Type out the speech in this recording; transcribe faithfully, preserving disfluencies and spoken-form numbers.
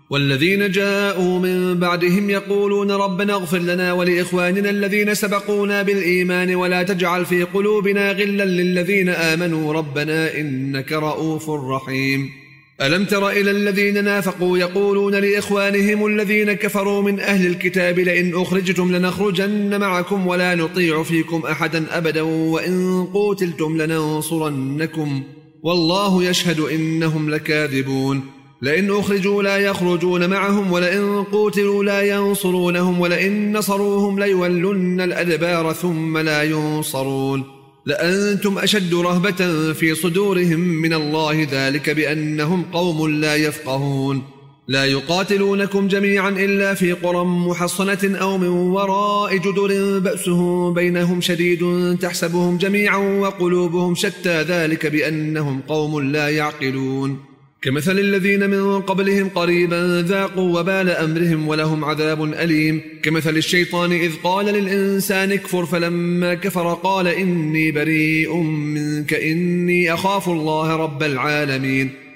والذين جاءوا من بعدهم يقولون ربنا اغفر لنا ولإخواننا الذين سبقونا بالإيمان ولا تجعل في قلوبنا غلا للذين آمنوا ربنا إنك رؤوف رحيم. ألم تر إلى الذين نافقوا يقولون لإخوانهم الذين كفروا من أهل الكتاب لئن أخرجتم لنخرجن معكم ولا نطيع فيكم أحدا أبدا وإن قوتلتم لننصرنكم والله يشهد إنهم لكاذبون. لئن أخرجوا لا يخرجون معهم ولئن قوتلوا لا ينصرونهم ولئن نصروهم ليولن الأدبار ثم لا ينصرون. لأنتم أشد رهبة في صدورهم من الله ذلك بأنهم قوم لا يفقهون. لا يقاتلونكم جميعا إلا في قرى محصنة أو من وراء جدر بأسهم بينهم شديد تحسبهم جميعا وقلوبهم شتى ذلك بأنهم قوم لا يعقلون. كمثل الذين من قبلهم قريبا ذاقوا وبال أمرهم ولهم عذاب أليم. كمثل الشيطان إذ قال للإنسان اكفر فلما كفر قال إني بريء منك إني أخاف الله رب العالمين.